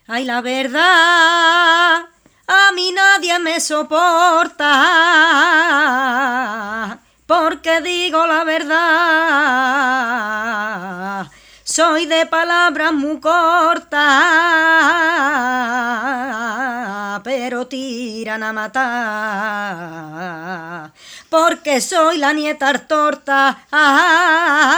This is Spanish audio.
Ay, la verdad, a mí nadie me soporta, porque digo la verdad. Soy de palabras muy cortas, pero tiran a matar, porque soy la nieta torta.